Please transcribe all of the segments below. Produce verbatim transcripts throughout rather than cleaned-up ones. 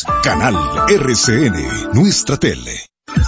Noticias, Canal R C N, nuestra tele.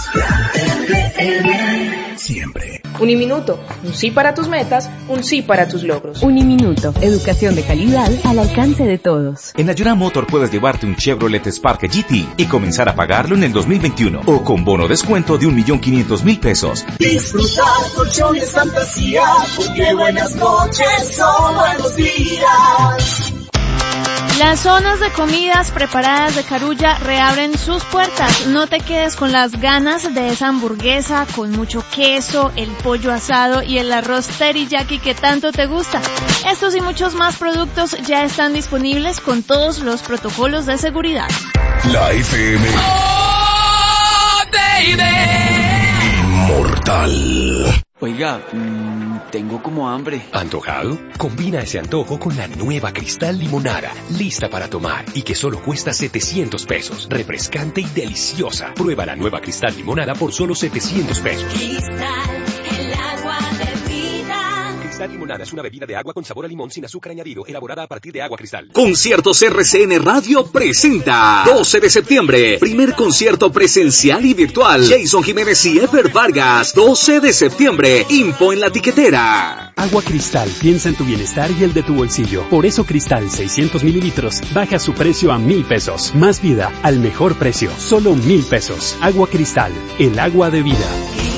Siempre. Uniminuto, un sí para tus metas, un sí para tus logros. Uniminuto, educación de calidad al alcance de todos. En Ayura Motor puedes llevarte un Chevrolet Spark G T y comenzar a pagarlo en el dos mil veintiuno o con bono descuento de un millón quinientos mil pesos. Disfrutar colchones fantasía, porque buenas noches son buenos días. Las zonas de comidas preparadas de Carulla reabren sus puertas. No te quedes con las ganas de esa hamburguesa con mucho queso, el pollo asado y el arroz teriyaki que tanto te gusta. Estos y muchos más productos ya están disponibles con todos los protocolos de seguridad. La F M. Oh, baby. Inmortal. Oiga, mmm, tengo como hambre. ¿Antojado? Combina ese antojo con la nueva Cristal Limonada, lista para tomar y que solo cuesta setecientos pesos. Refrescante y deliciosa. Prueba la nueva Cristal Limonada por solo setecientos pesos. Cristal, el agua de vida. Cristal Limonada es una bebida de agua con sabor a limón sin azúcar añadido, elaborada a partir de agua cristal. Conciertos R C N Radio presenta doce de septiembre, primer concierto presencial y virtual. Jason Jiménez y Ever Vargas, doce de septiembre, info en la tiquetera. Agua Cristal piensa en tu bienestar y el de tu bolsillo. Por eso Cristal seiscientos mililitros baja su precio a mil pesos. Más vida al mejor precio, solo mil pesos. Agua Cristal, el agua de vida.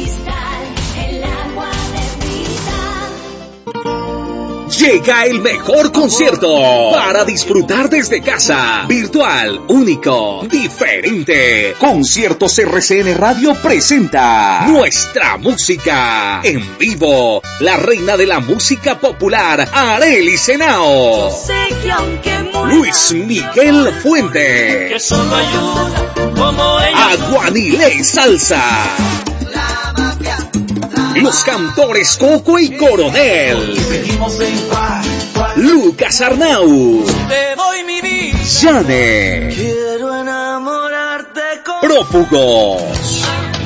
Llega el mejor concierto para disfrutar desde casa. Virtual, único, diferente. Conciertos R C N Radio presenta nuestra música en vivo. La reina de la música popular, Arely Senao. Luis Miguel Fuente. Que solo hay una como ella. Aguanile Salsa. Los cantores Coco y Coronel. Lucas Arnau. Te doy mi vida. Yane. Quiero enamorarte con Prófugos.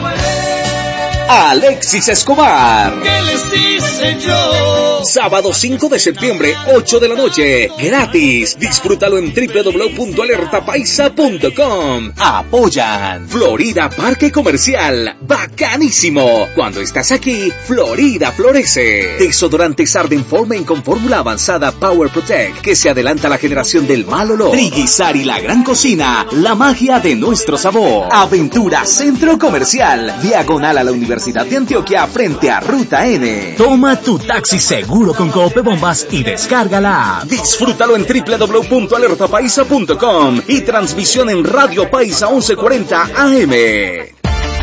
Alexis Escobar. ¿Qué les dice yo? Sábado cinco de septiembre, ocho de la noche. Gratis. Disfrútalo en doble u doble u doble u punto alerta paisa punto com. Apoyan Florida Parque Comercial. Bacanísimo. Cuando estás aquí, Florida florece. Desodorantes Arden Formen con fórmula avanzada Power Protect, que se adelanta a la generación del mal olor. Triguizar y la gran cocina. La magia de nuestro sabor. Aventura Centro Comercial. Diagonal a la Universidad de Antioquia frente a Ruta N. Toma tu taxi seguro con Cope Bombas y descárgala. Disfrútalo en doble u doble u doble u punto alerta paisa punto com y transmisión en Radio Paisa once cuarenta A M.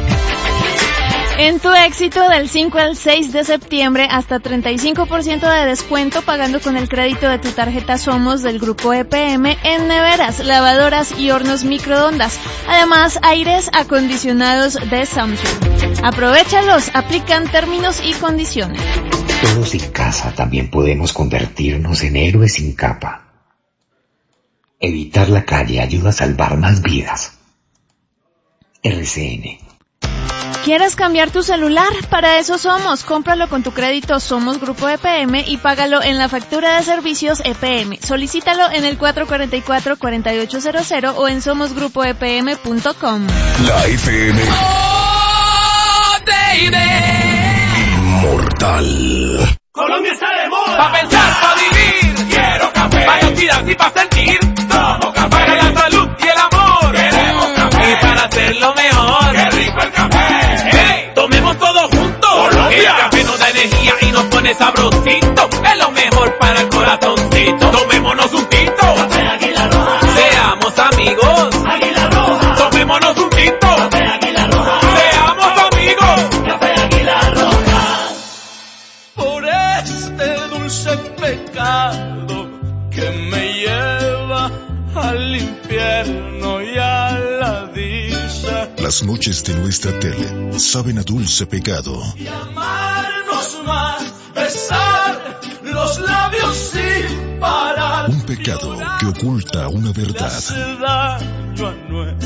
En tu éxito del cinco al seis de septiembre, hasta treinta y cinco por ciento de descuento pagando con el crédito de tu tarjeta Somos del Grupo E P M en neveras, lavadoras y hornos microondas. Además, aires acondicionados de Samsung. Aprovéchalos, aplican términos y condiciones. Todos en casa también podemos convertirnos en héroes sin capa. Evitar la calle ayuda a salvar más vidas. R C N. ¿Quieres cambiar tu celular? Para eso somos. Cómpralo con tu crédito Somos Grupo E P M y págalo en la factura de servicios E P M. Solicítalo en el cuatro cuatro cuatro, cuatro ocho cero cero o en somos grupo e p m punto com. La F M. Oh, baby. Inmortal. Colombia está de moda. Pa' pensar, pa' vivir. Quiero café. Pa' inspirarse y pa' sentir. Tomo café. Para la salud y el amor. Queremos café. Y para hacerlo mejor. Qué rico el café. Hey, tomemos todos juntos. Colombia. El café nos da energía y nos pone sabrosito. Es lo mejor para el corazoncito. Tomémonos un tinto. Café Águila Roja. Seamos amigos. Águila Roja. Tomémonos un tinto. Café Águila Roja. Seamos amigos. Café Águila Roja. Por este dulce pecado que me lleva al infierno y a la dicha. Las noches de nuestra tele saben a dulce pecado. Y amarnos más, besar los labios sin parar. Un pecado que oculta una verdad. Hace daño a nuestra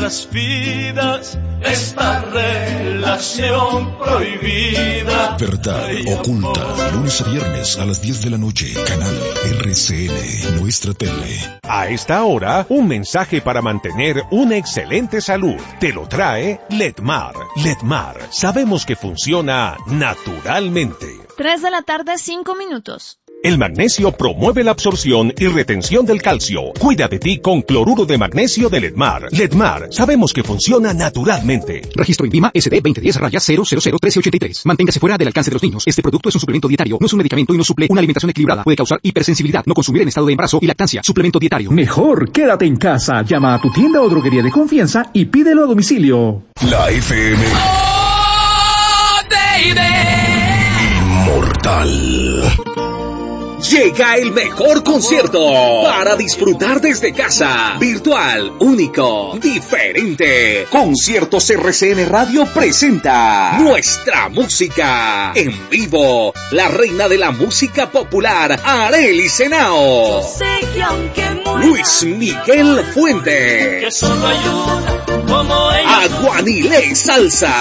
nuestras vidas esta relación prohibida. Verdad oculta, lunes a viernes a las diez de la noche, canal R C N, nuestra tele. A esta hora, un mensaje para mantener una excelente salud. Te lo trae Letmar. Letmar, sabemos que funciona naturalmente. tres de la tarde, cinco minutos. El magnesio promueve la absorción y retención del calcio. Cuida de ti con cloruro de magnesio de Letmar. Letmar, sabemos que funciona naturalmente. Registro INVIMA S D veinte diez raya cero cero cero trece ochenta y tres. Manténgase fuera del alcance de los niños. Este producto es un suplemento dietario, no es un medicamento y no suple una alimentación equilibrada. Puede causar hipersensibilidad, no consumir en estado de embarazo y lactancia. Suplemento dietario. Mejor quédate en casa. Llama a tu tienda o droguería de confianza y pídelo a domicilio. La F M. Oh, baby. Inmortal. Llega el mejor concierto para disfrutar desde casa. Virtual, único, diferente. Conciertos R C N Radio presenta Nuestra Música. En vivo, la reina de la música popular, Arely Senao. Luis Miguel Fuente. Que solo hay una como ella. Aguanile Salsa.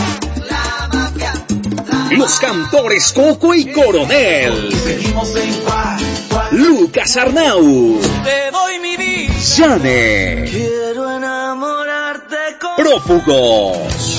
Los cantores Coco y Coronel. Lucas Arnau. Te doy mi vida. Yane. Quiero enamorarte con Prófugos.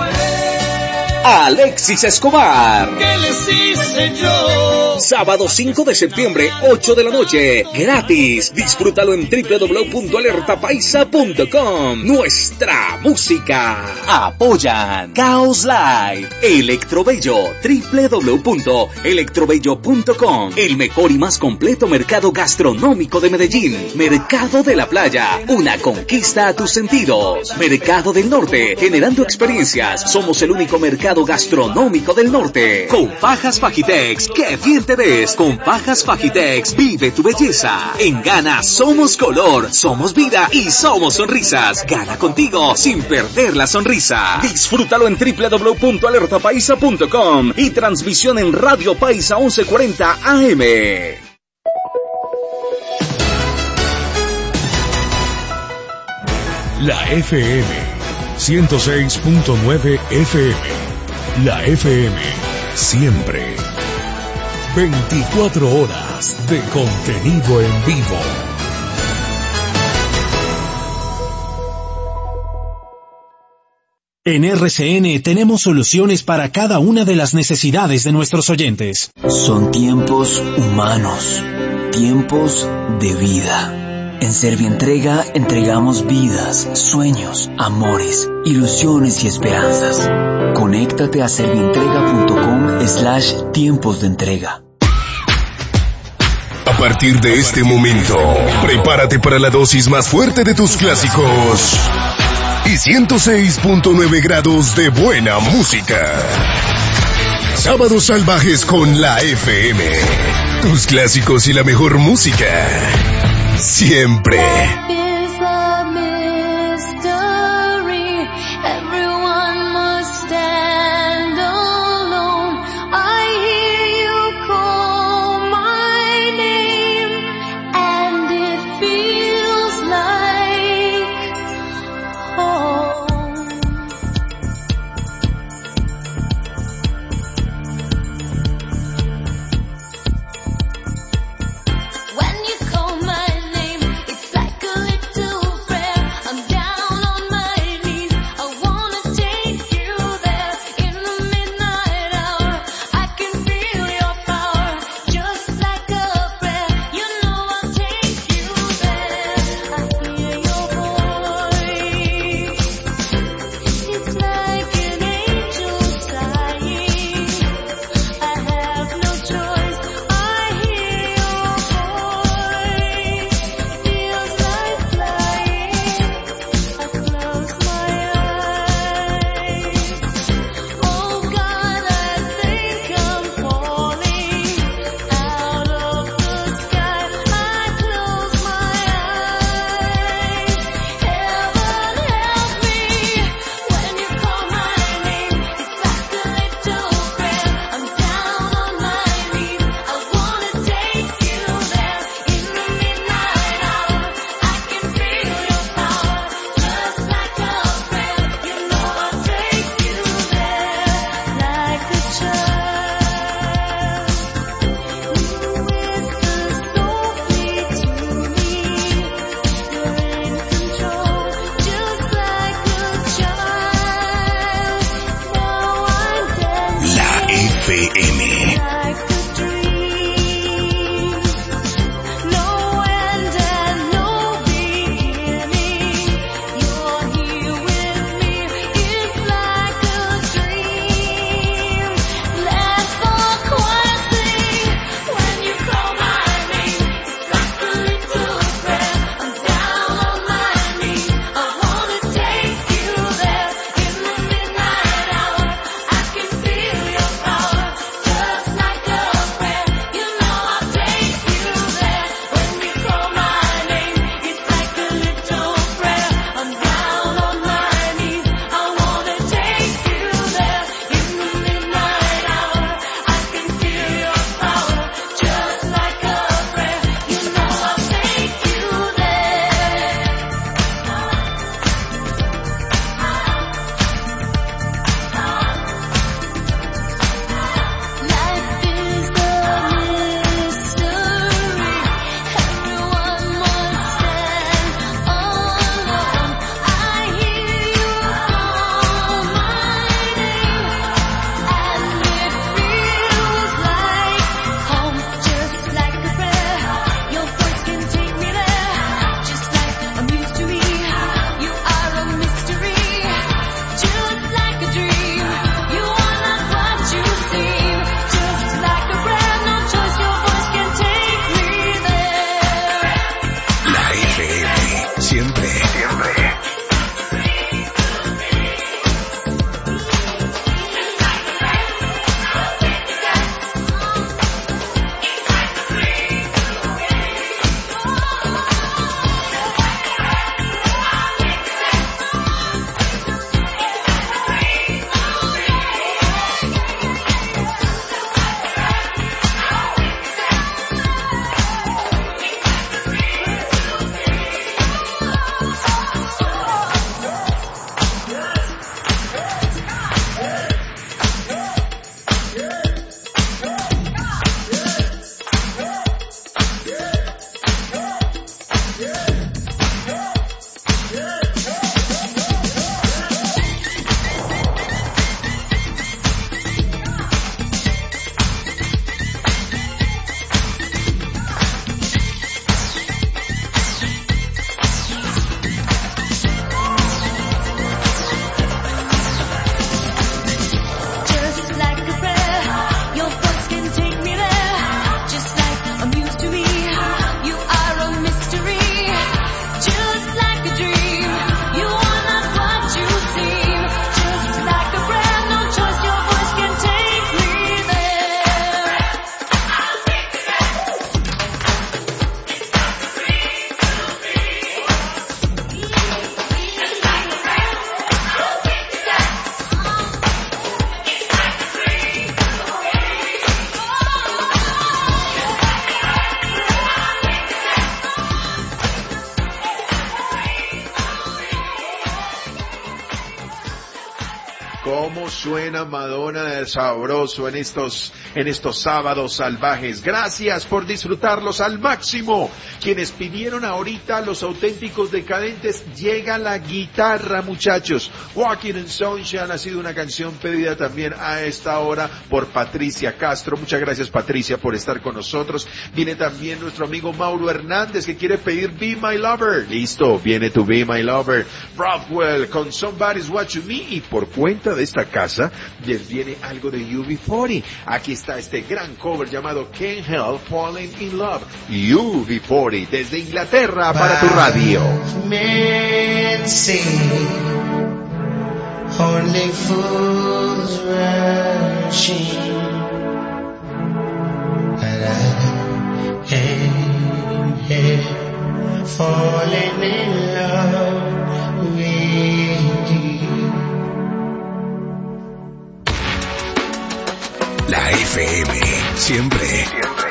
Alexis Escobar. ¿Qué les hice yo? Sábado cinco de septiembre, ocho de la noche. Gratis. Disfrútalo en doble u doble u doble u punto alerta paisa punto com. Nuestra música. Apoyan Caos Live. Electrobello. doble u doble u doble u punto electrobello punto com. El mejor y más completo mercado gastronómico de Medellín. Mercado de la Playa. Una conquista a tus sentidos. Mercado del Norte. Generando experiencias. Somos el único mercado gastronómico del norte. Con Fajas Fajitex, qué bien te ves. Con Fajas Fajitex, vive tu belleza. En Gana somos color, somos vida y somos sonrisas. Gana contigo sin perder la sonrisa. Disfrútalo en doble u doble u doble u punto alerta paisa punto com y transmisión en Radio Paisa once cuarenta A M. La F M ciento seis punto nueve F M. La F M, siempre. veinticuatro horas de contenido en vivo. En R C N tenemos soluciones para cada una de las necesidades de nuestros oyentes. Son tiempos humanos, tiempos de vida. En Servientrega entregamos vidas, sueños, amores, ilusiones y esperanzas. Conéctate a servientrega.com slash tiempos de entrega. A partir de este momento, prepárate para la dosis más fuerte de tus clásicos y ciento seis punto nueve grados de buena música. Sábados salvajes con la F M. Tus clásicos y la mejor música. Siempre. cómo suena Madonna de sabroso en estos, en estos sábados salvajes. Gracias por disfrutarlos al máximo. Quienes pidieron ahorita Los Auténticos Decadentes, llega la guitarra, muchachos. Walking in Sunshine ha sido una canción pedida también a esta hora por Patricia Castro. Muchas gracias, Patricia, por estar con nosotros. Viene también nuestro amigo Mauro Hernández, que quiere pedir Be My Lover. Listo, viene tu Be My Lover. Rothwell con Somebody's Watching Me, y por cuenta de esta casa les viene algo de U B cuarenta. Aquí está este gran cover llamado Can't Help Falling in Love. U B cuarenta desde Inglaterra para tu radio. Men say only fools rushing, and I can't help falling in love with you. La F M, siempre. siempre.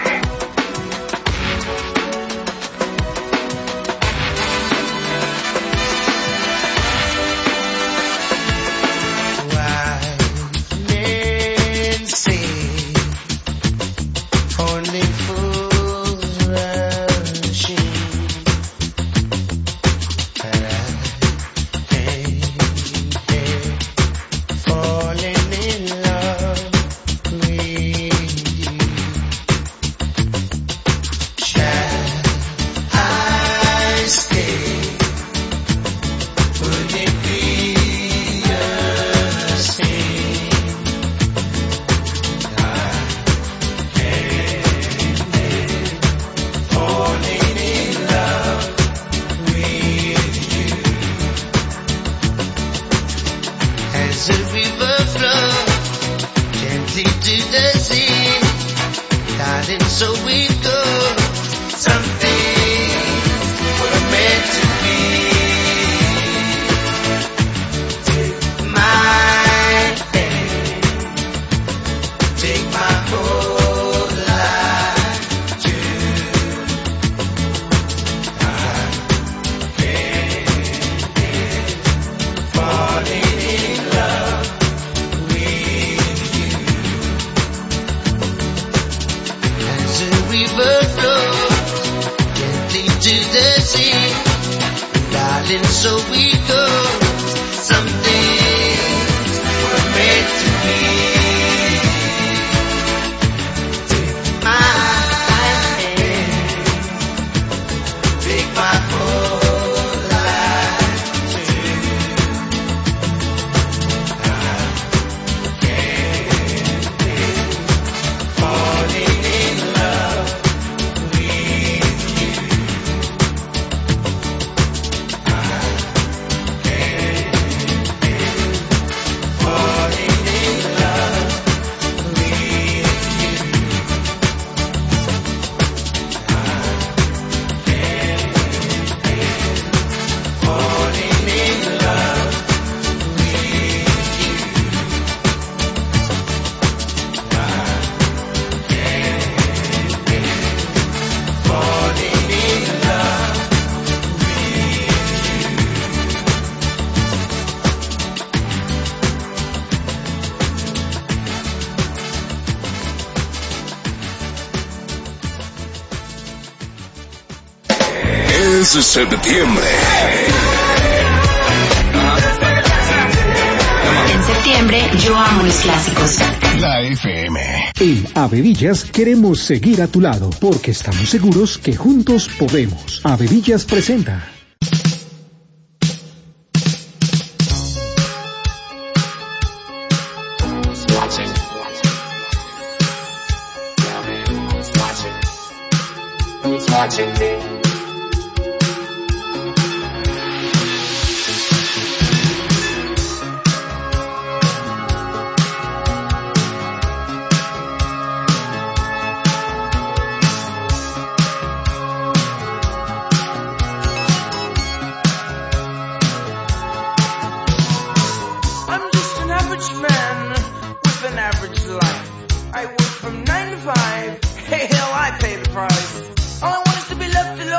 Septiembre. En septiembre yo amo mis clásicos. La F M. En Avevillas queremos seguir a tu lado porque estamos seguros que juntos podemos. Avevillas presenta. Hey, hell, I pay the price. All I want is to be left alone.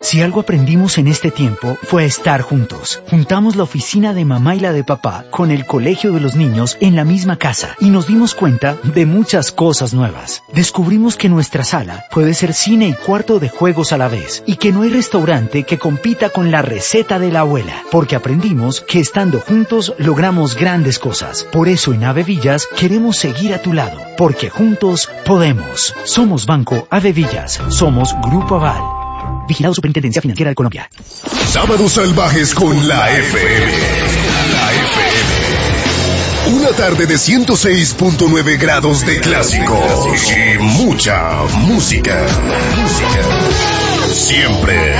Si algo aprendimos en este tiempo fue a estar juntos. Juntamos la oficina de mamá y la de papá con el colegio de los niños en la misma casa y nos dimos cuenta de muchas cosas nuevas. Descubrimos que nuestra sala puede ser cine y cuarto de juegos a la vez y que no hay restaurante que compita con la receta de la abuela, porque aprendimos que estando juntos logramos grandes cosas. Por eso en Ave Villas queremos seguir a tu lado, porque juntos podemos. Somos Banco Ave Villas, somos Grupo Aval. Vigilado Superintendencia Financiera de Colombia. Sábados salvajes con la F M. La F M. Una tarde de ciento seis punto nueve grados de clásicos y mucha música. Música. Siempre.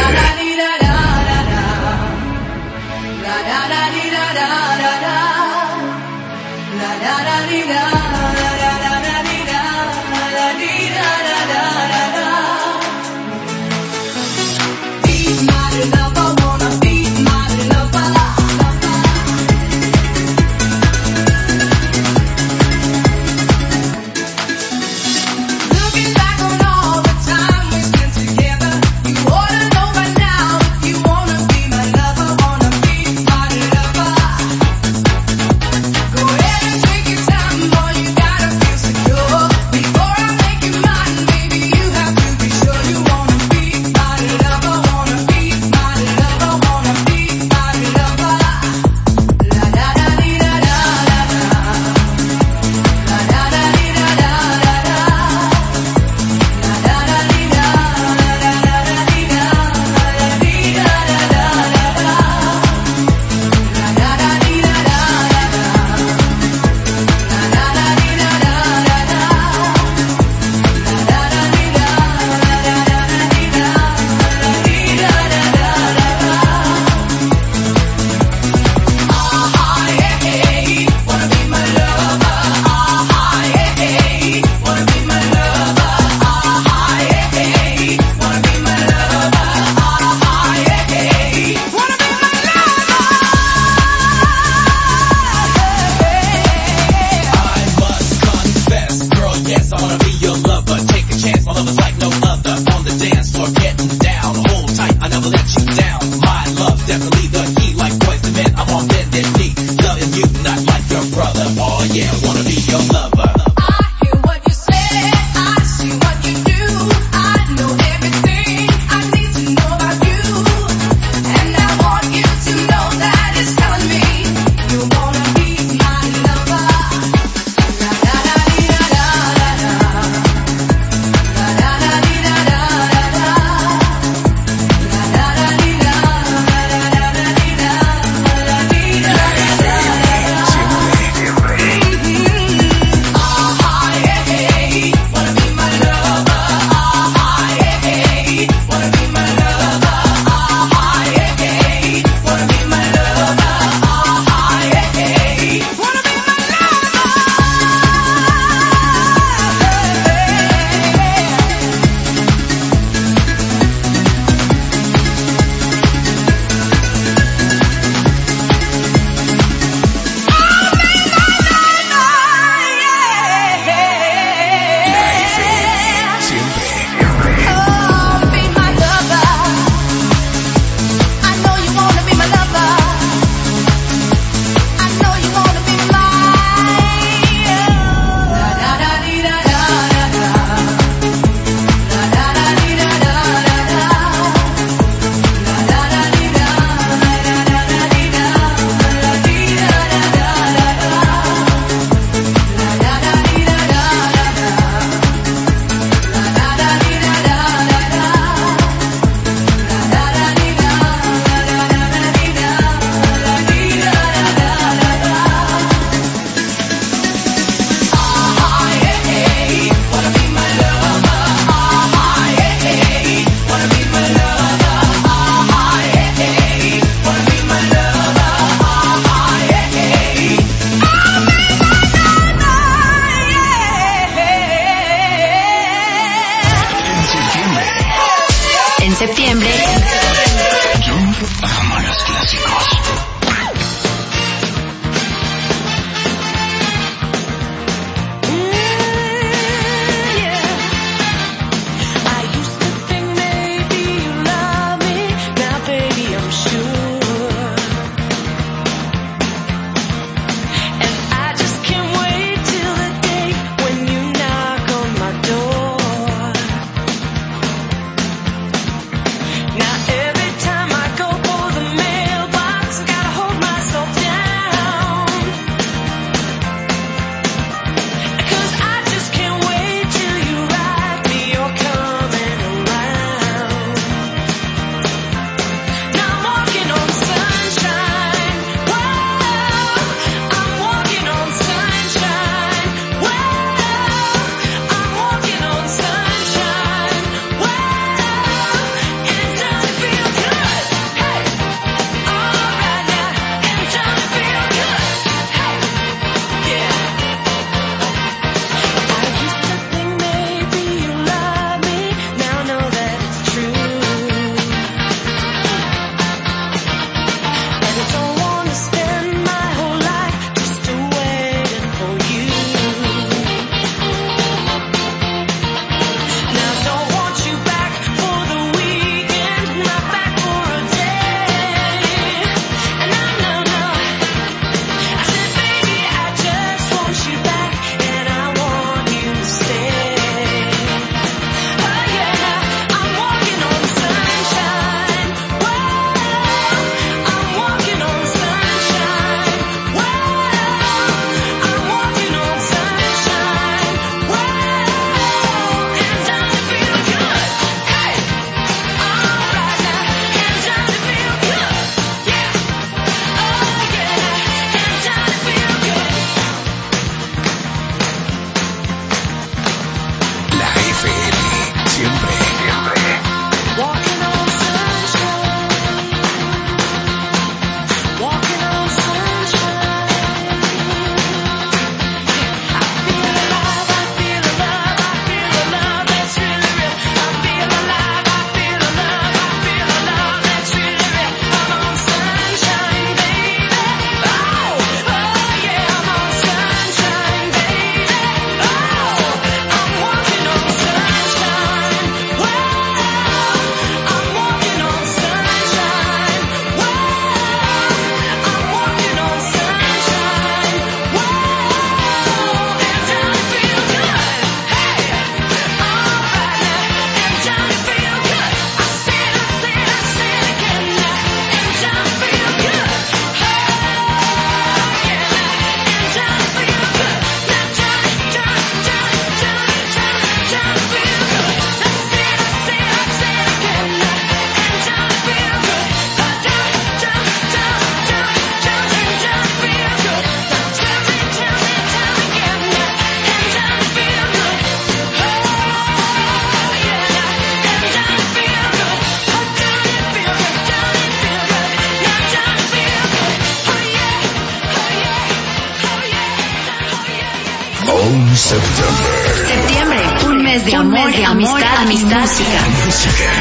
September. Septiembre, un mes de amor, de amistad, amistad, música. Música.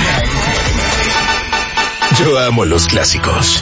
Yo amo los clásicos.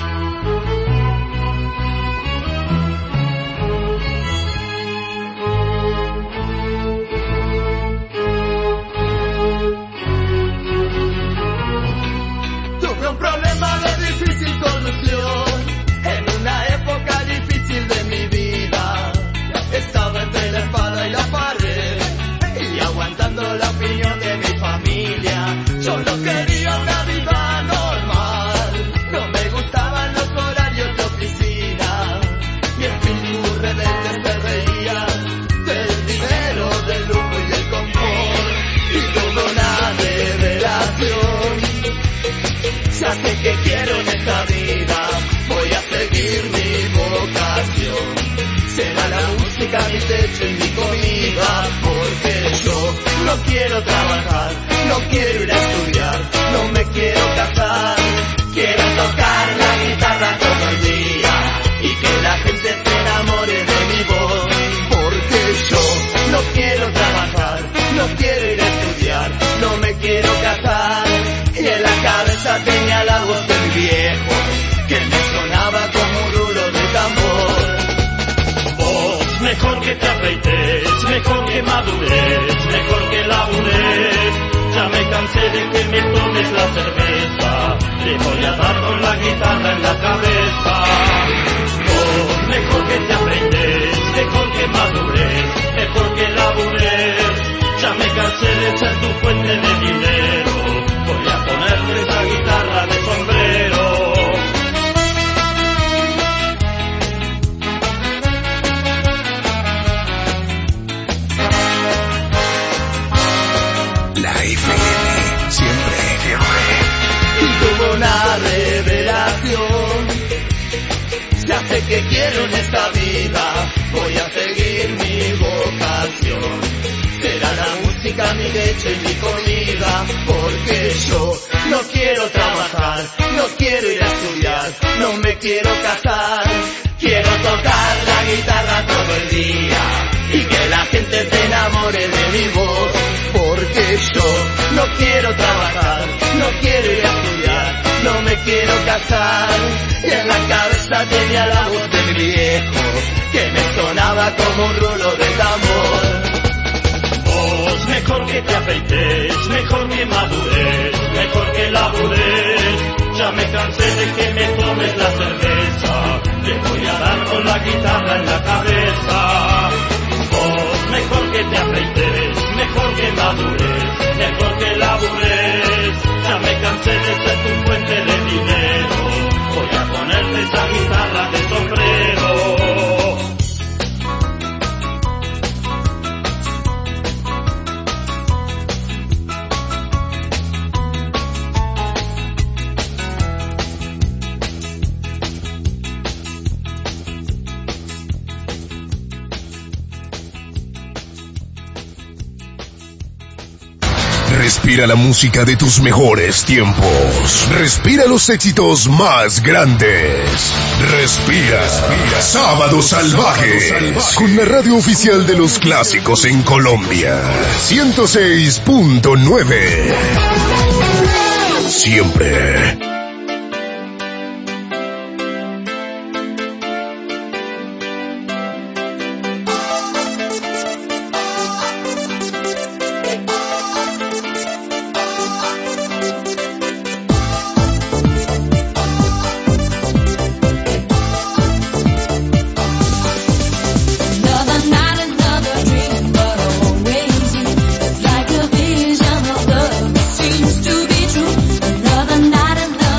Tuve un problema de difícil solución en una época difícil de mi vida. Estaba entre la espada y la pared y aguantando la opinión de mi familia. Yo no quería una vida normal, no me gustaban los horarios de oficina. Mi espíritu rebelde se reía del dinero, del lujo y del confort. Y tuve una revelación. Ya sé que quiero en esta vida, voy a seguir mi vocación. Será la música mi techo y mi comida, porque yo no quiero trabajar, no quiero ir a estudiar, no me quiero casar. Quiero tocar la guitarra todo el día y que la gente se enamore de mi voz, porque yo no quiero trabajar, no quiero ir a estudiar, no me quiero casar. Y en la cabeza tenía la voz del viejo que me sonaba como un rulo de tambor. Vos, mejor que te afeites, mejor que madures, mejor que labures. Ya me cansé de que me tomes la cerveza, te voy a dar con la guitarra en la cabeza. Vos, mejor que te afeites, mejor que madures, mejor que labures. Ya me cansé de ser tu fuente de dinero, voy a ponerte esa guitarra de sombrero. La F M, siempre, siempre. Y tuvo una revelación. Ya sé que quiero en esta vida, voy a seguir mi vocación. Será la música mi leche y mi comida, porque yo no quiero trabajar, no quiero ir a estudiar, no me quiero casar. Quiero tocar la guitarra todo el día y que la gente se enamore de mi voz, porque yo no quiero trabajar, no quiero ir a estudiar, no me quiero casar. Y en la cabeza tenía la voz de mi viejo que me sonaba como un rulo de tambor. Vos, mejor que te afeites, mejor que madures, mejor que labures. Ya me cansé de que me tomes la cerveza, te voy a dar con la guitarra en la cabeza. Vos, mejor que te afeites, mejor que madures, mejor que labures. Ya me cansé de ser tu fuente de dinero, voy a ponerte esa guitarra de sombrero. Respira la música de tus mejores tiempos. Respira los éxitos más grandes. Respira, Respira. Sábado Salvaje. Con la radio oficial de los clásicos en Colombia. ciento seis punto nueve. Siempre. Like a vision of love, seems to be true. Another night, another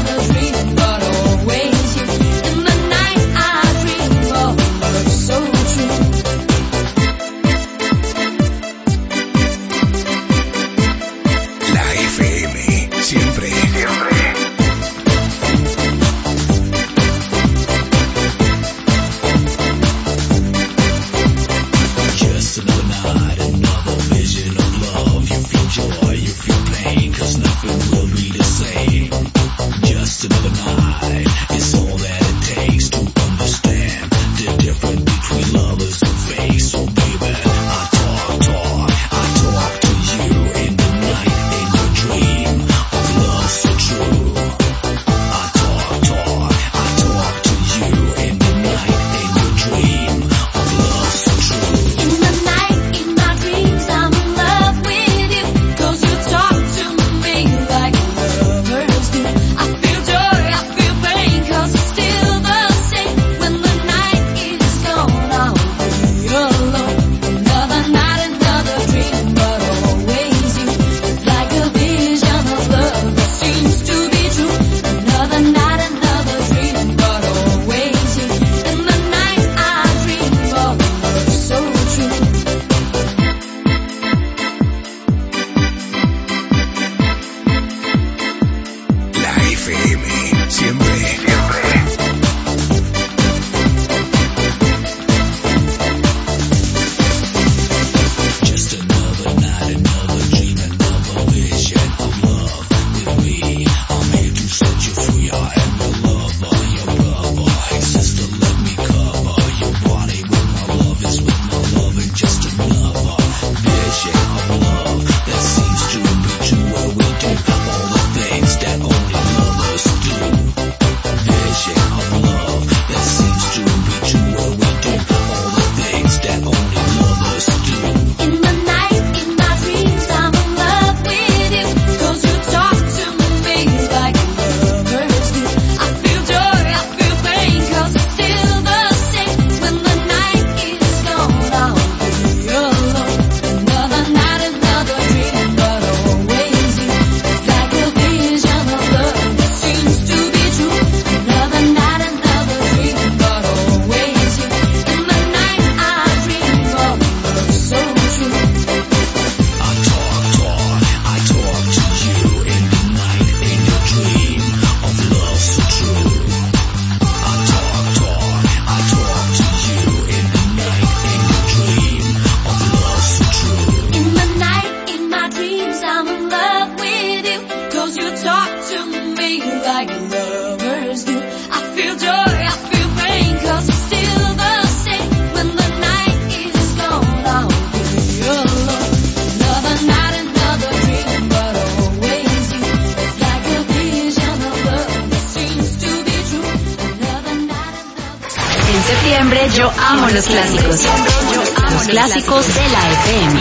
septiembre yo amo los clásicos. Los clásicos de la F M.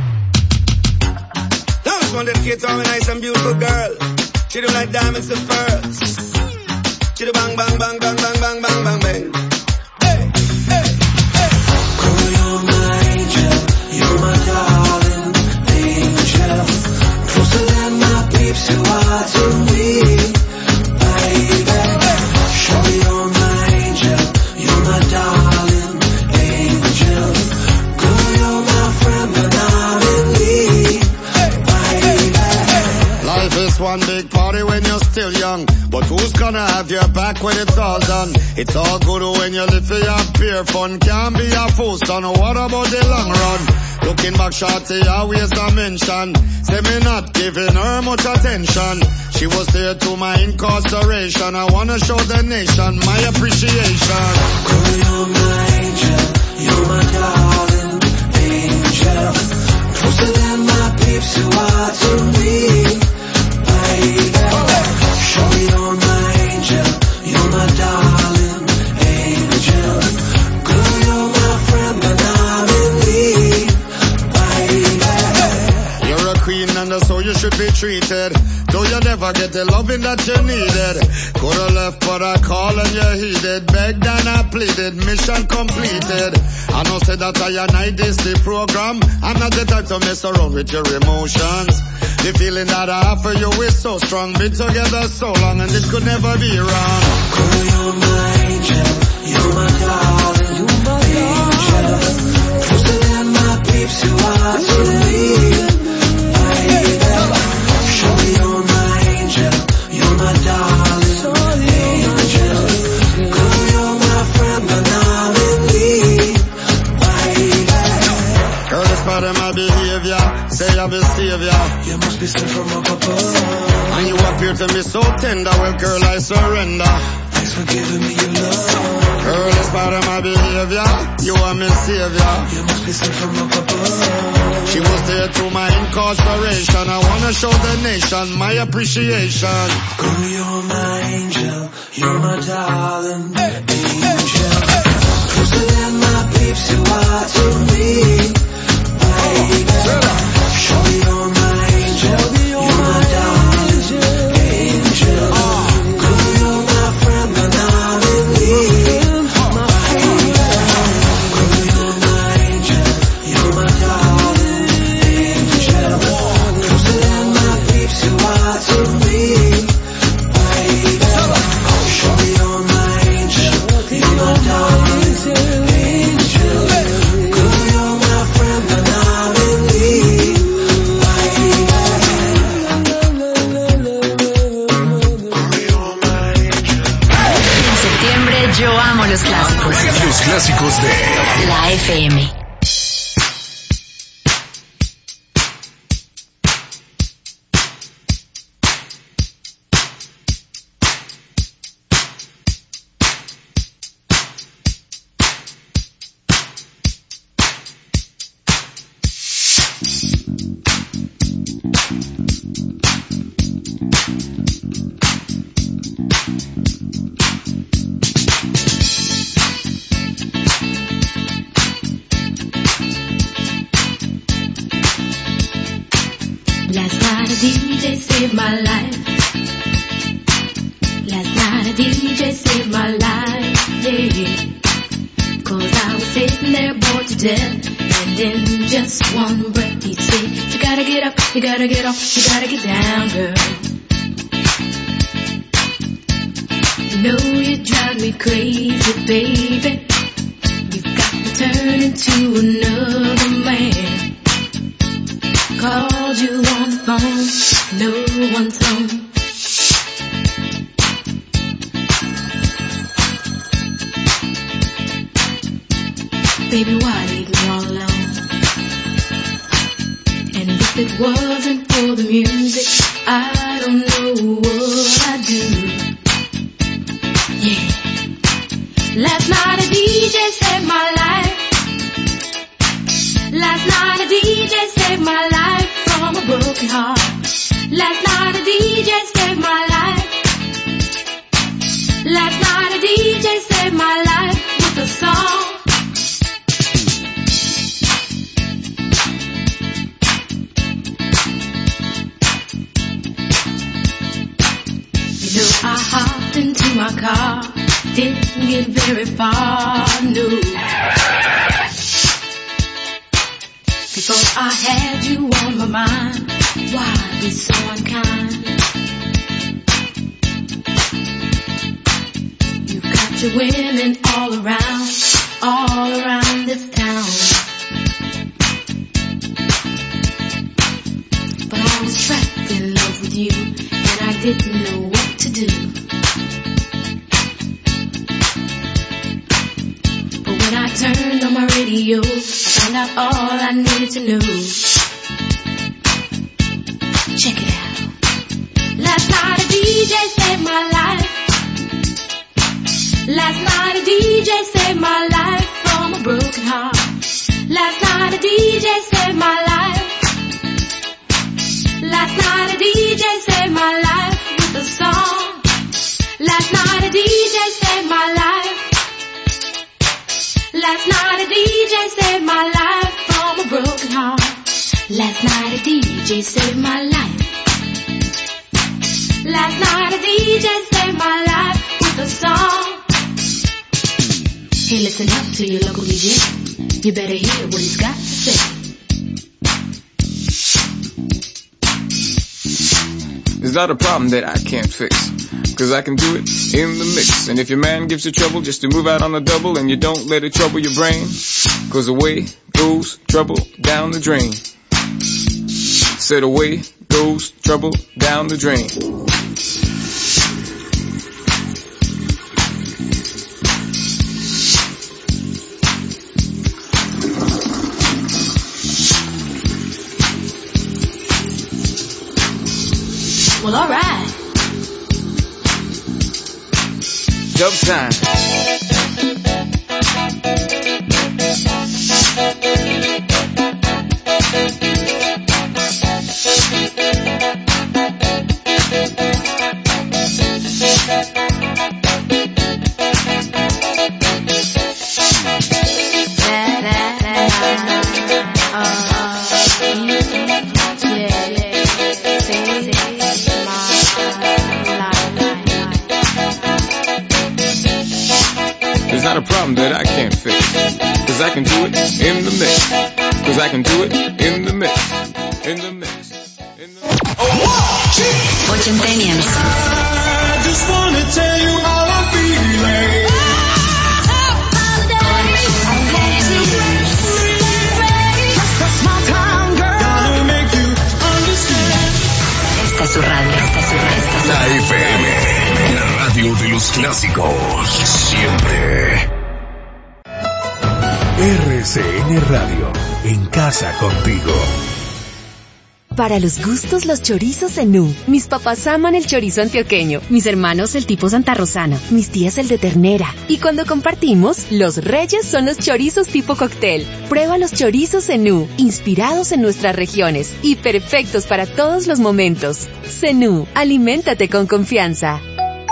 Dance one dedicate to a nice and beautiful girl. She do like diamonds the first. She do bang bang bang bang bang bang bang bang bang. Hey, hey, hey. Girl, you're my angel, you're my darling angel. Closer than my peeps who are to me, baby. Show me you're my angel, you're my darling angel. Girl, you're my friend and I'm in need, baby. Life is one big party when you're still young, but who's gonna have your back when it's all done? It's all good when you live for your pure fun. Can't be a fool, son. What about the long run? Looking back, shorty, always a mention. Say me not giving her much attention. She was there to my incarceration. I wanna show the nation my appreciation. Girl, you're my angel, you're my darling angel. Closer than my peeps who are to me, baby. Show me you're my angel, you're my darling angel. Girl, you're my friend and I'm in need, baby. You're a queen and that's how you should be treated. Though you never get the loving that you needed. Coulda left but I called and you heeded. Begged and I pleaded, mission completed. I know say that I and I this the program. I'm not the type to mess around with your emotions. The feeling that I have for you is so strong. Been together so long and this could never be wrong. Girl, you're my angel, you're my darling, you're my angel. Closer than my peeps who are to me, baby. Show me you're my angel, you're my darling angel. Girl, you're my friend and I'm in need, baby. Girl, it's part of my behavior. Say I'm a savior. You must be sent from up above. And you appear to me so tender. Well, girl, I surrender. Thanks for giving me your love. Girl, it's part of my behavior. You are my savior. You must be sent from up above. She was there through my incarceration. I wanna show the nation my appreciation. Girl, you're my angel. You're my darling angel. Closer than my peeps who are to me, baby. Show me you're my angel, you're my darling angel. Girl, you're my friend and I'm in need, baby. Girl, you're my angel, you're my darling angel. Closer than my peeps who are to me, baby. Show me you're my angel, you're my darling angel. Girl, you're my friend and I'm in need. Yo amo los clásicos. Los clásicos de la F M. Last night a D J saved my life. Last night a D J saved my life, yeah. Cause I was sitting there bored to death, and in just one breath he'd say, you gotta get up, you gotta get off, you gotta get down, girl. You know you drive me crazy, baby. You've got to turn into another man. Called you on the phone, no one's home. Baby, why leave me all alone? And if it wasn't for the music, I don't know what I'd do. Yeah. Last night a D J saved my life. Last night a D J saved my life from a broken heart. Last night a D J saved my life. Last night a D J saved my life with a song. my car. Didn't get very far, no. Before I had you on my mind, why be so unkind? You've got your women all around, all around this town. But I was trapped in love with you, and I didn't know what to do. But when I turned on my radio, I found out all I needed to know. Check it out. Last night a D J saved my life. Last night a D J saved my life from a broken heart. Last night a D J saved my life. Last night a D J saved my life with a song. Last night a D J saved my life. Last night a D J saved my life from a broken heart. Last night a D J saved my life. Last night a D J saved my life with a song. Hey, listen up to your local D J. You better hear what he's got to say. There's not a problem that I can't fix, cause I can do it in the mix. And if your man gives you trouble just to move out on the double, and you don't let it trouble your brain, cause away goes trouble down the drain. Said away goes trouble down the drain. Well, alright. Dub time. There's not a problem that I can't fix, cause I can do it in the mix. Cause I can do it in the mix. In the mix. In the mix. Ochentenials. I just wanna tell you how I'm feeling. Esta es su radio, esta es su radio, esta es su La radio. F M, la radio de los clásicos, siempre. R C N Radio, en casa contigo. Para los gustos, los chorizos Zenú. Mis papás aman el chorizo antioqueño, mis hermanos el tipo santarrosano, mis tías el de ternera. Y cuando compartimos, los reyes son los chorizos tipo cóctel. Prueba los chorizos Zenú, inspirados en nuestras regiones y perfectos para todos los momentos. Zenú, aliméntate con confianza.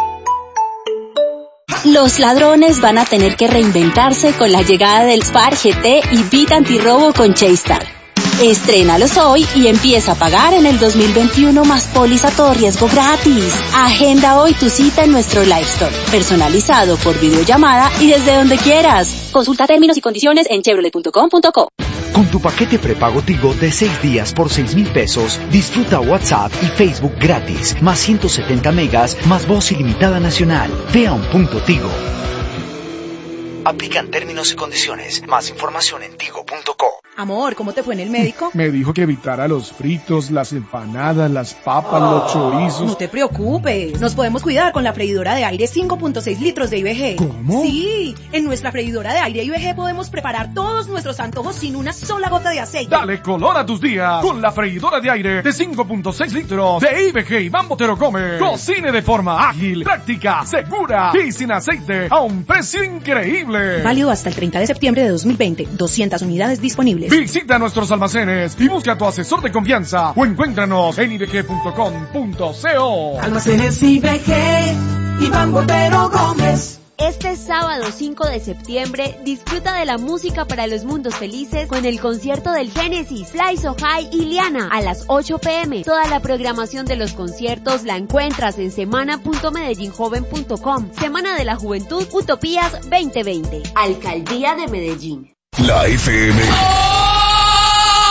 Los ladrones van a tener que reinventarse con la llegada del Spar G T y Bit Antirrobo con Chaystar. Estrénalos hoy y empieza a pagar en el dos mil veintiuno más póliza todo riesgo gratis. Agenda hoy tu cita en nuestro Live Store, personalizado por videollamada y desde donde quieras. Consulta términos y condiciones en chevrolet punto com punto co. Con tu paquete prepago Tigo de seis días por seis mil pesos, disfruta WhatsApp y Facebook gratis, más ciento setenta megas, más voz ilimitada nacional. Ve a un punto Tigo. Aplican términos y condiciones. Más información en tigo punto co. Amor, ¿cómo te fue en el médico? Me dijo que evitara los fritos, las empanadas, las papas, oh, los chorizos. No te preocupes, nos podemos cuidar con la freidora de aire cinco punto seis litros de I B G. ¿Cómo? Sí, en nuestra freidora de aire I B G podemos preparar todos nuestros antojos sin una sola gota de aceite. Dale color a tus días con la freidora de aire de cinco punto seis litros de I B G y Bambo Te Lo Come. Cocine de forma ágil, práctica, segura y sin aceite a un precio increíble. Válido hasta el treinta de septiembre de dos mil veinte. doscientas unidades disponibles. Visita nuestros almacenes y busca a tu asesor de confianza o encuéntranos en i b g punto com punto co. Almacenes I B G y Bambo Te Lo Gómez. Este sábado cinco de septiembre, disfruta de la música para los mundos felices con el concierto del Génesis, Fly So High y Liana a las ocho pe eme. Toda la programación de los conciertos la encuentras en semana punto medellín joven punto com. Semana de la Juventud Utopías veinte veinte. Alcaldía de Medellín. La F M. Oh,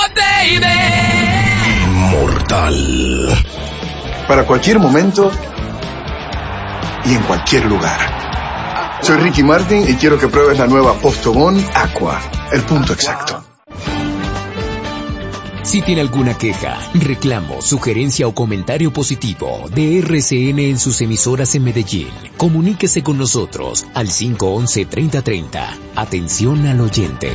Inmortal. Para cualquier momento y en cualquier lugar. Soy Ricky Martin y quiero que pruebes la nueva Postobón Aqua, el punto exacto. Si tiene alguna queja, reclamo, sugerencia o comentario positivo de R C N en sus emisoras en Medellín, comuníquese con nosotros al cinco once, treinta treinta. Atención al oyente.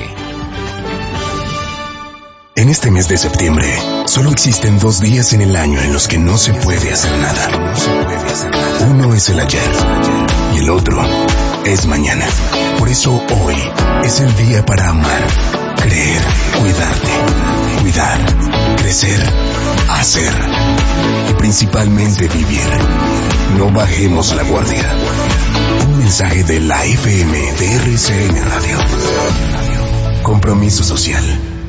En este mes de septiembre, solo existen dos días en el año en los que no se puede hacer nada. Uno es el ayer y el otro es mañana. Por eso hoy es el día para amar, creer, cuidarte, cuidar, crecer, hacer y principalmente vivir. No bajemos la guardia. Un mensaje de la F M de R C N Radio. Compromiso social.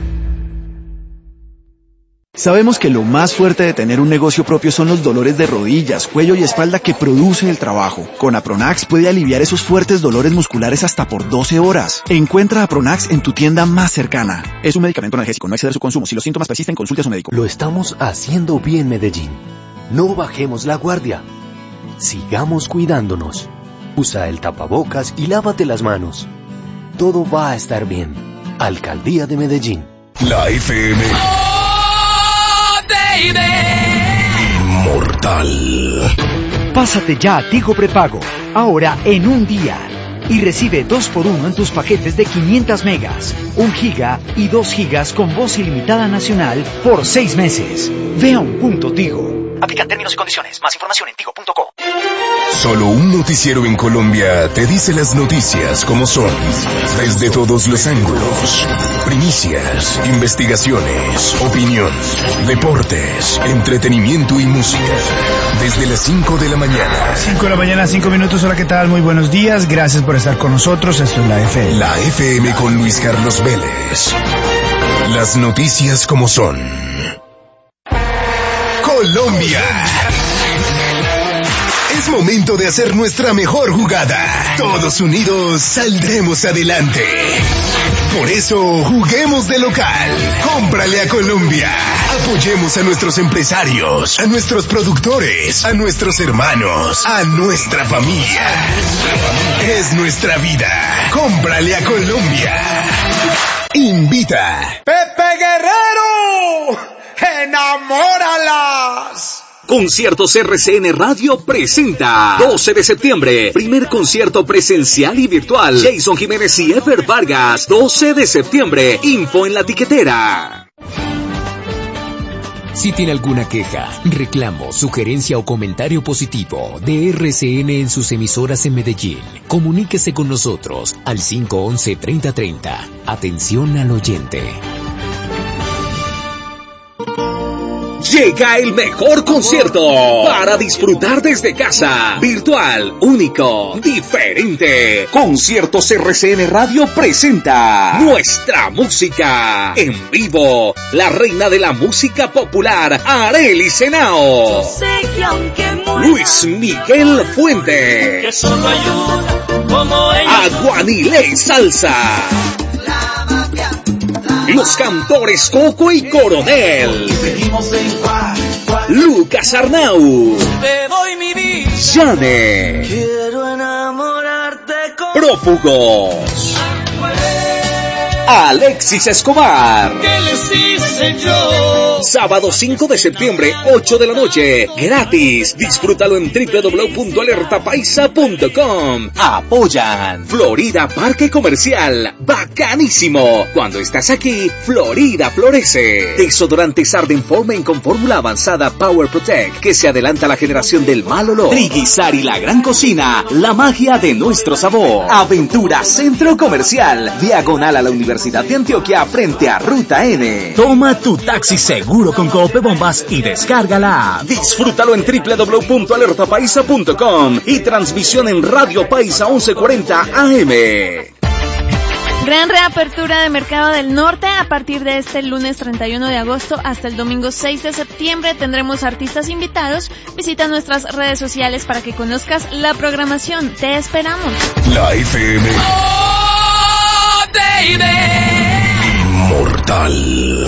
Sabemos que lo más fuerte de tener un negocio propio son los dolores de rodillas, cuello y espalda que produce el trabajo. Con Apronax puede aliviar esos fuertes dolores musculares hasta por doce horas. Encuentra Apronax en tu tienda más cercana. Es un medicamento analgésico, no exceder su consumo. Si los síntomas persisten, consulte a su médico. Lo estamos haciendo bien, Medellín. No bajemos la guardia. Sigamos cuidándonos. Usa el tapabocas y lávate las manos. Todo va a estar bien. Alcaldía de Medellín. La F M. Inmortal. Pásate ya a Tigo Prepago, ahora en un día, y recibe dos por uno en tus paquetes de quinientos megas, un giga y dos gigas con voz ilimitada nacional por seis meses. Ve a un punto Tigo. Aplican términos y condiciones. Más información en tigo punto co. Solo un noticiero en Colombia te dice las noticias como son, desde todos los ángulos. Primicias, investigaciones, opinión, deportes, entretenimiento y música. Desde las cinco de la mañana. cinco de la mañana, cinco minutos. Hola, ¿qué tal? Muy buenos días. Gracias por estar con nosotros. Esto es la F M. La F M con Luis Carlos Vélez. Las noticias como son. Colombia. Es momento de hacer nuestra mejor jugada. Todos unidos saldremos adelante. Por eso, juguemos de local. Cómprale a Colombia. Apoyemos a nuestros empresarios, a nuestros productores, a nuestros hermanos, a nuestra familia. Es nuestra vida. Cómprale a Colombia. Invita. Pepe Guerrero, enamóralas. Conciertos R C N Radio presenta doce de septiembre, primer concierto presencial y virtual. Jason Jiménez y Ever Vargas, doce de septiembre, info en la tiquetera. Si tiene alguna queja, reclamo, sugerencia o comentario positivo de R C N en sus emisoras en Medellín, comuníquese con nosotros al cinco once, treinta treinta. Atención al oyente. Llega el mejor concierto para disfrutar desde casa. Virtual, único, diferente. Conciertos R C N Radio presenta nuestra música en vivo. La reina de la música popular, Arely Senao. Luis Miguel Fuente. Que solo hay una como ella. Aguanilé Salsa. Los cantores Coco y Coronel. Lucas Arnau. Te doy mi vida. Yane. Quiero enamorarte con Prófugos. Alexis Escobar. ¿Qué les hice yo? Sábado cinco de septiembre, ocho de la noche. Gratis. Disfrútalo en doble u doble u doble u punto alerta paisa punto com. Apoyan Florida Parque Comercial. Bacanísimo. Cuando estás aquí, Florida florece. Desodorantes Arden Formen con fórmula avanzada Power Protect, que se adelanta a la generación del mal olor. Triguizar y la gran cocina. La magia de nuestro sabor. Aventura Centro Comercial. Diagonal a la Universidad Universidad de Antioquia frente a Ruta N. Toma tu taxi seguro con Cope Bombas y descarga la app. Disfrútalo en doble u doble u doble u punto alerta paisa punto com y transmisión en Radio Paisa once cuarenta A M. Gran reapertura de Mercado del Norte a partir de este lunes treinta y uno de agosto hasta el domingo seis de septiembre. Tendremos artistas invitados. Visita nuestras redes sociales para que conozcas la programación. Te esperamos. La F M. Oh, baby. Inmortal.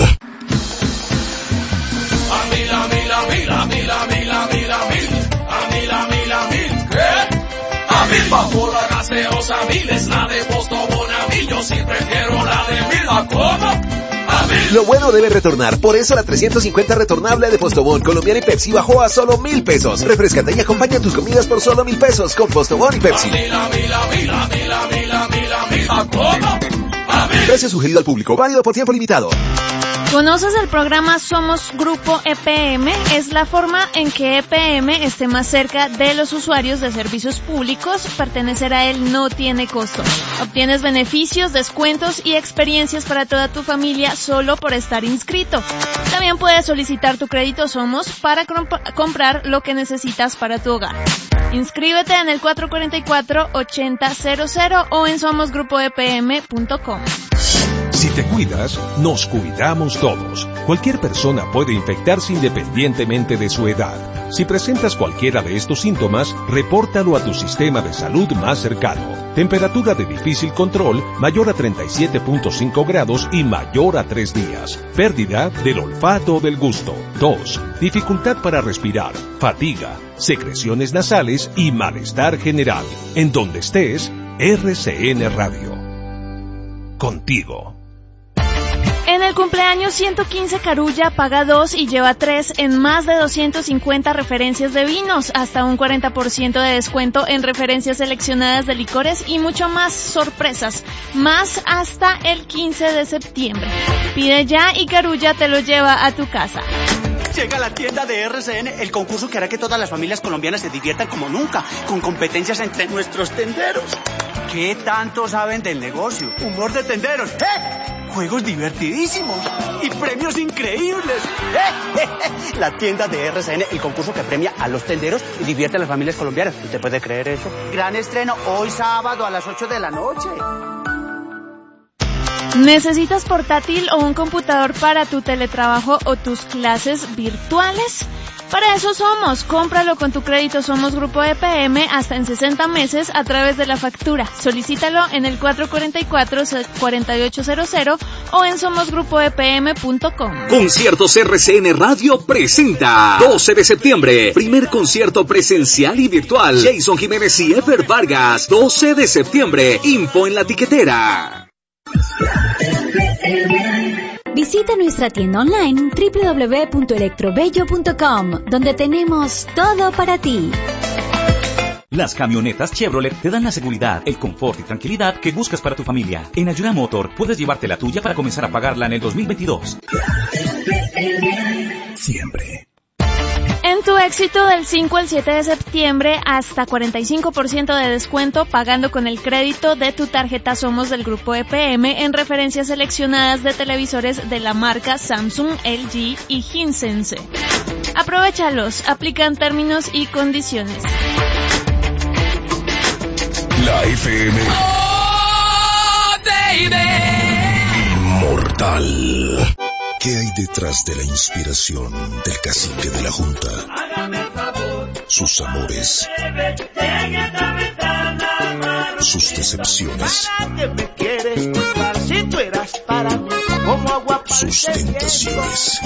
A mil, a mil, a mil, a mil, a mil, a mil, a mil, a mil, a mil, a mil, ¿qué? A mil bajo la gaseosa, mil es la de Postobón, a mil yo sí prefiero la de mil, ¿a cómo? A mil. Lo bueno debe retornar, por eso la trescientos cincuenta retornable de Postobón, Colombiana y Pepsi bajó a solo mil pesos. Refrescate y acompaña tus comidas por solo mil pesos con Postobón y Pepsi. A mil, a mil, a mil, a mil, a mil, a mil, a mil, ¿a cómo? A mil. Precio sugerido al público, válido por tiempo limitado. ¿Conoces el programa Somos Grupo E P M? Es la forma en que E P M esté más cerca de los usuarios de servicios públicos. Pertenecer a él no tiene costo. Obtienes beneficios, descuentos y experiencias para toda tu familia solo por estar inscrito. También puedes solicitar tu crédito Somos para comp- comprar lo que necesitas para tu hogar. Inscríbete en el cuatro cuatro cuatro, ocho cero cero o en somos grupo e p m punto com. Si te cuidas, nos cuidamos todos. Cualquier persona puede infectarse independientemente de su edad. Si presentas cualquiera de estos síntomas, repórtalo a tu sistema de salud más cercano. Temperatura de difícil control, mayor a treinta y siete punto cinco grados y mayor a tres días. Pérdida del olfato o del gusto. Tos, dificultad para respirar, fatiga, secreciones nasales y malestar general. En donde estés, R C N Radio. Contigo. En el cumpleaños ciento quince Carulla paga dos y lleva tres en más de doscientas cincuenta referencias de vinos, hasta un cuarenta por ciento de descuento en referencias seleccionadas de licores y mucho más sorpresas, más hasta el quince de septiembre. Pide ya y Carulla te lo lleva a tu casa. Llega a la tienda de R C N, el concurso que hará que todas las familias colombianas se diviertan como nunca, con competencias entre nuestros tenderos. ¿Qué tanto saben del negocio? Humor de tenderos, ¿eh? Juegos divertidísimos y premios increíbles. ¡Eh! La tienda de R C N, el concurso que premia a los tenderos y divierte a las familias colombianas. ¿Usted puede creer eso? Gran estreno hoy sábado a las ocho de la noche. ¿Necesitas portátil o un computador para tu teletrabajo o tus clases virtuales? Para eso somos. Cómpralo con tu crédito Somos Grupo E P M hasta en sesenta meses a través de la factura. Solicítalo en el cuatro cuatro cuatro, cuatro ocho cero cero o en somos grupo e p m punto com. Conciertos R C N Radio presenta doce de septiembre, primer concierto presencial y virtual. Jason Jiménez y Ever Vargas, doce de septiembre. Info en la tiquetera. Visita nuestra tienda online doble u doble u doble u punto electrobello punto com, donde tenemos todo para ti. Las camionetas Chevrolet te dan la seguridad, el confort y tranquilidad que buscas para tu familia. En Ayuda Motor puedes llevarte la tuya para comenzar a pagarla en el dos mil veintidós. Siempre. En tu éxito del cinco al siete de septiembre, hasta cuarenta y cinco por ciento de descuento pagando con el crédito de tu tarjeta Somos del Grupo E P M en referencias seleccionadas de televisores de la marca Samsung, L G y Hisense. Aprovéchalos, aplican términos y condiciones. La F M. Oh, baby. Inmortal. ¿Qué hay detrás de la inspiración del cacique de la Junta? Sus amores, sus decepciones, sus tentaciones.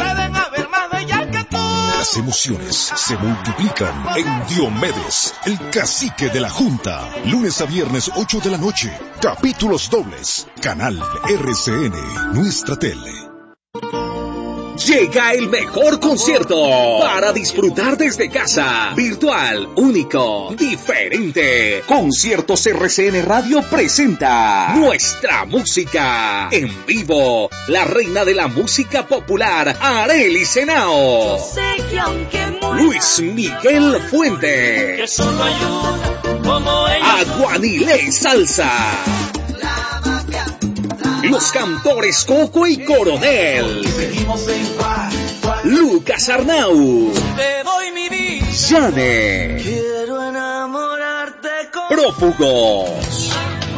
Las emociones se multiplican en Diomedes, el cacique de la Junta. Lunes a viernes, ocho de la noche. Capítulos dobles. Canal R C N, nuestra tele. Llega el mejor concierto para disfrutar desde casa. Virtual, único, diferente. Conciertos R C N Radio presenta Nuestra Música. En vivo, la reina de la música popular, Arely Senao. Luis Miguel Fuente. Aguanile Salsa. Los cantores Coco y Coronel. Lucas Arnau. Te doy mi vida. Yane. Quiero enamorarte con... Prófugos.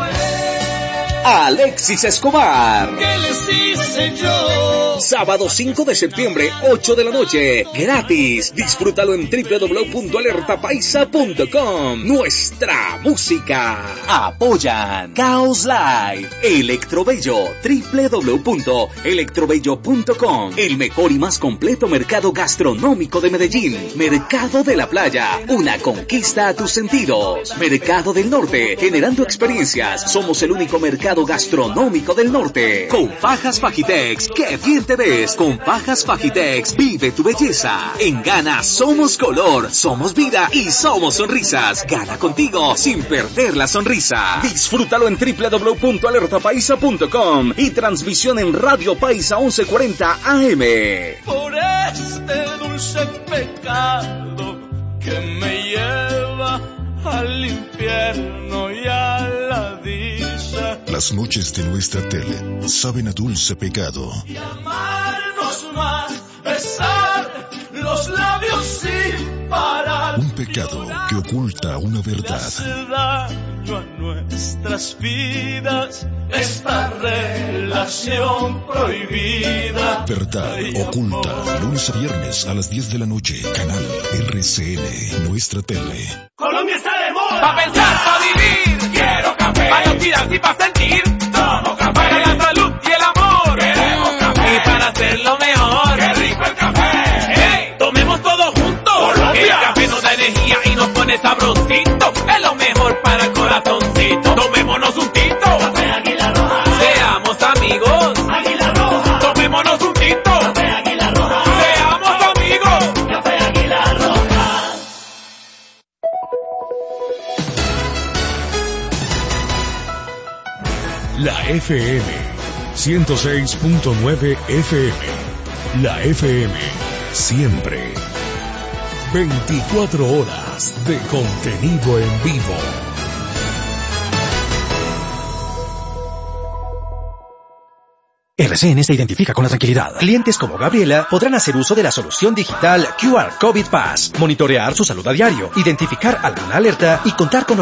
Alexis Escobar. ¿Qué les hice yo? Sábado cinco de septiembre, ocho de la noche. Gratis. Disfrútalo en doble u doble u doble u punto alerta paisa punto com. Nuestra música. Apoyan Caos Live, Electrobello, doble u doble u doble u punto electrobello punto com. El mejor y más completo mercado gastronómico de Medellín. Mercado de la Playa, una conquista a tus sentidos. Mercado del Norte, generando experiencias. Somos el único mercado gastronómico del norte. Con Fajas Fajitex, ¿qué bien te ves? Con Fajas Fajitex, vive tu belleza. En Gana somos color, somos vida y somos sonrisas. Gana contigo sin perder la sonrisa. Disfrútalo en doble u doble u doble u punto alerta paisa punto com y transmisión en Radio Paisa once cuarenta A M. Por este dulce pecado que me lleva al infierno y a la dicha. Las noches de nuestra tele saben a dulce pecado. Y amarnos más, besar los labios sin parar. Un pecado que oculta una verdad. Hace daño a nuestras vidas esta relación prohibida. Verdad oculta, lunes a viernes a las diez de la noche. Canal R C N, nuestra tele. Colombia está de moda. Pa' pensar, pa' vivir. Quiero café. Para inspirarse y pa' sentir. Tomo café. Para la salud y el amor. Queremos café. Y para hacerlo mejor. Qué rico el café. Hey, tomemos todos juntos. Colombia. El café nos da energía y nos pone sabrosito. Es lo mejor para el corazoncito. Tomémonos un tito. Café Águila Roja. Seamos amigos. Águila Roja. Tomémonos un tito. Café Águila Roja. Seamos amigos. Café Águila Roja. La F M ciento seis punto nueve F M. La F M siempre. veinticuatro horas de contenido en vivo. R C N se identifica con la tranquilidad. Clientes como Gabriela podrán hacer uso de la solución digital Q R COVID Pass, monitorear su salud a diario, identificar alguna alerta y contar con